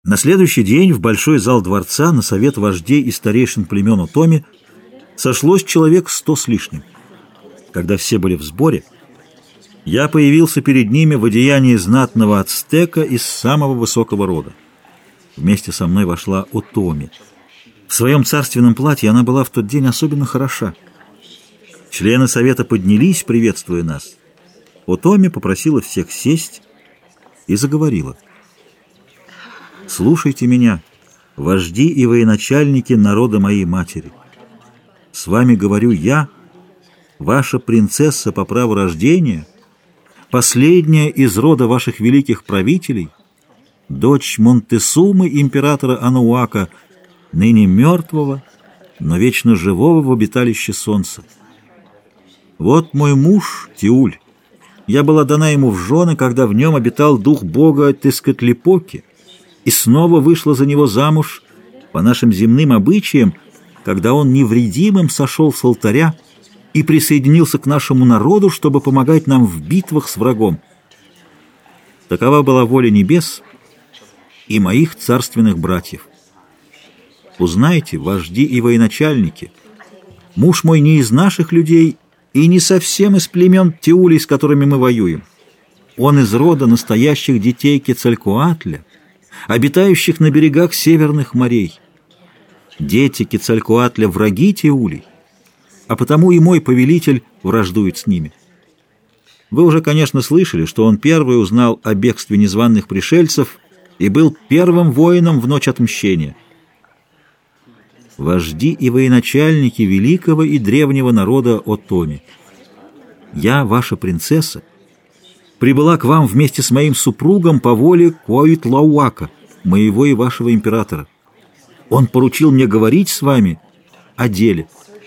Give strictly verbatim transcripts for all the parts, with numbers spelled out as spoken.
На следующий день в большой зал дворца на совет вождей и старейшин племен Утоми сошлось человек сто с лишним. Когда все были в сборе, я появился перед ними в одеянии знатного ацтека из самого высокого рода. Вместе со мной вошла Утоми. В своем царственном платье она была в тот день особенно хороша. Члены совета поднялись, приветствуя нас. Утоми попросила всех сесть и заговорила. «Слушайте меня, вожди и военачальники народа моей матери. С вами говорю я, ваша принцесса по праву рождения, последняя из рода ваших великих правителей, дочь Монтесумы императора Анауака, ныне мертвого, но вечно живого в обиталище солнца. Вот мой муж Тиуль. Я была дана ему в жены, когда в нем обитал дух бога Тескотлипоки, и снова вышла за него замуж по нашим земным обычаям, когда он невредимым сошел с алтаря и присоединился к нашему народу, чтобы помогать нам в битвах с врагом. Такова была воля небес и моих царственных братьев. Узнайте, вожди и военачальники, муж мой не из наших людей и не совсем из племен Тиулей, с которыми мы воюем. Он из рода настоящих детей Кецалькоатля, обитающих на берегах северных морей. Дети Кецалькоатля — враги Тиулей, а потому и мой повелитель враждует с ними. Вы уже, конечно, слышали, что он первый узнал о бегстве незваных пришельцев и был первым воином в ночь отмщения. Вожди и военачальники великого и древнего народа Отоми, я, ваша принцесса, прибыла к вам вместе с моим супругом по воле Коитлауака, моего и вашего императора. Он поручил мне говорить с вами о деле.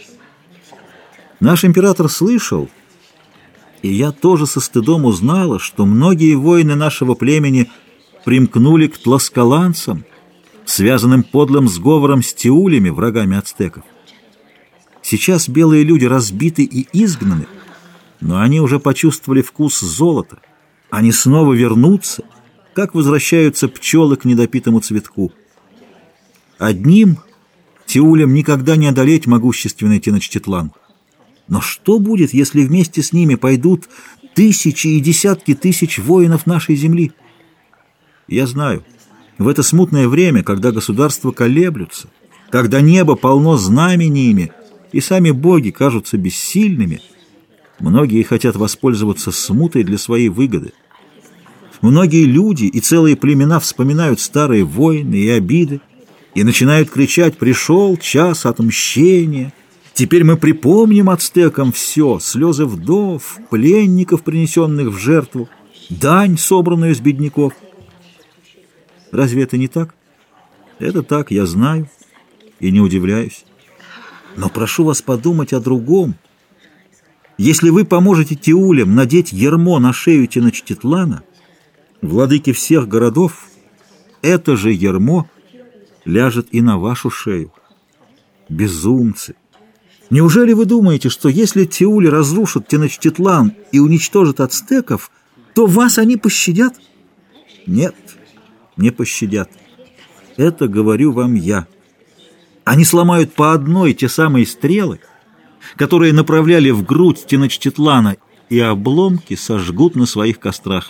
Наш император слышал, и я тоже со стыдом узнала, что многие воины нашего племени примкнули к тласкаланцам, связанным подлым сговором с тиулями, врагами ацтеков. Сейчас белые люди разбиты и изгнаны, но они уже почувствовали вкус золота. Они снова вернутся, как возвращаются пчелы к недопитому цветку. Одним тиулям никогда не одолеть могущественный Теночтитлан. Но что будет, если вместе с ними пойдут тысячи и десятки тысяч воинов нашей земли? Я знаю, в это смутное время, когда государства колеблются, когда небо полно знамениями и сами боги кажутся бессильными, многие хотят воспользоваться смутой для своей выгоды. Многие люди и целые племена вспоминают старые войны и обиды и начинают кричать: «Пришел час отмщения! Теперь мы припомним ацтекам все, слезы вдов, пленников, принесенных в жертву, дань, собранную с бедняков». Разве это не так? Это так, я знаю и не удивляюсь. Но прошу вас подумать о другом. Если вы поможете тиулям надеть ярмо на шею Теночтитлана, владыки всех городов, это же ярмо ляжет и на вашу шею. Безумцы! Неужели вы думаете, что если тиули разрушат Теночтитлан и уничтожат ацтеков, то вас они пощадят? Нет, не пощадят. Это говорю вам я. Они сломают по одной те самые стрелы, которые направляли в грудь Теночтитлана, и обломки сожгут на своих кострах.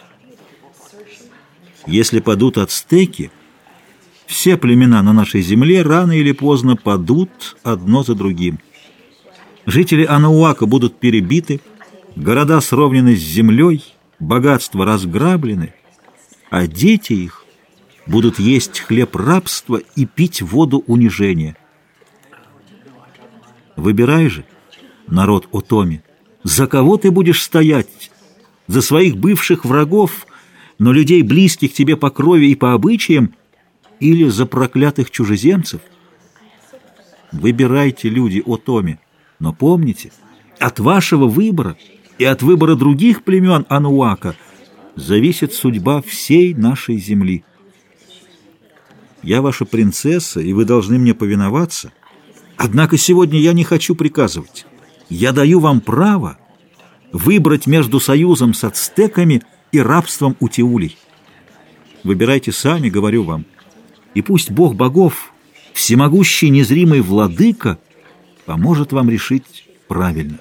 Если падут ацтеки, все племена на нашей земле рано или поздно падут одно за другим. Жители Анауака будут перебиты, города сровнены с землей, богатства разграблены, а дети их будут есть хлеб рабства и пить воду унижения. Выбирай же, народ Отоми, за кого ты будешь стоять? За своих бывших врагов, но людей, близких тебе по крови и по обычаям, или за проклятых чужеземцев? Выбирайте, люди Отоми, но помните, от вашего выбора и от выбора других племен Анауака зависит судьба всей нашей земли. Я ваша принцесса, и вы должны мне повиноваться. Однако сегодня я не хочу приказывать. Я даю вам право выбрать между союзом с ацтеками и рабством у тиулей. Выбирайте сами, говорю вам. И пусть Бог богов, всемогущий незримый владыка, поможет вам решить правильно.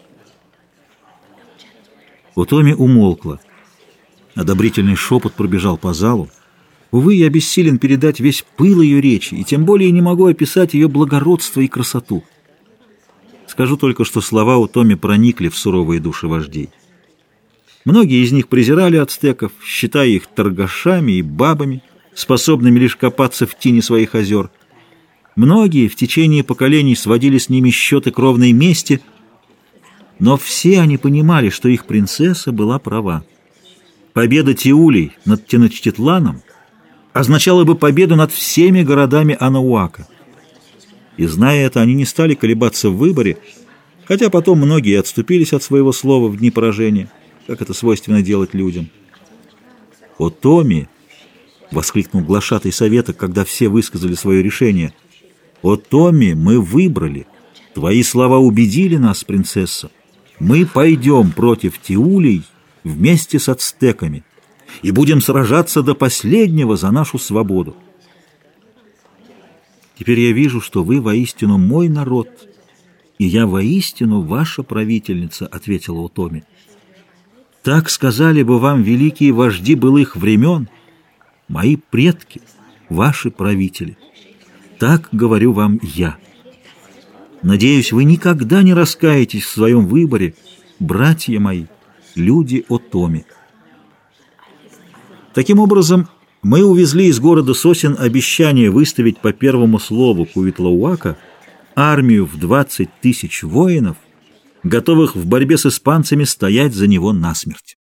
Утоми умолкла. Одобрительный шепот пробежал по залу. Увы, я бессилен передать весь пыл ее речи, и тем более не могу описать ее благородство и красоту. Скажу только, что слова Утоми проникли в суровые души вождей. Многие из них презирали ацтеков, считая их торгашами и бабами, способными лишь копаться в тени своих озер. Многие в течение поколений сводили с ними счеты кровной мести, но все они понимали, что их принцесса была права. Победа Тиулей над Теночтитланом означала бы победу над всеми городами Анауака. И, зная это, они не стали колебаться в выборе, хотя потом многие отступились от своего слова в дни поражения, как это свойственно делать людям. «О, Томи!» — воскликнул глашатай совета, когда все высказали свое решение. «О, Томи, мы выбрали! Твои слова убедили нас, принцесса! Мы пойдем против Тиулей вместе с ацтеками и будем сражаться до последнего за нашу свободу. Теперь я вижу, что вы воистину мой народ, и я воистину ваша правительница», — ответила Утоми. «Так сказали бы вам великие вожди былых времен, мои предки, ваши правители. Так говорю вам я. Надеюсь, вы никогда не раскаетесь в своем выборе, братья мои, люди Утоми». Таким образом, мы увезли из города сосен обещание выставить по первому слову Куитлауака армию в двадцать тысяч воинов, готовых в борьбе с испанцами стоять за него насмерть.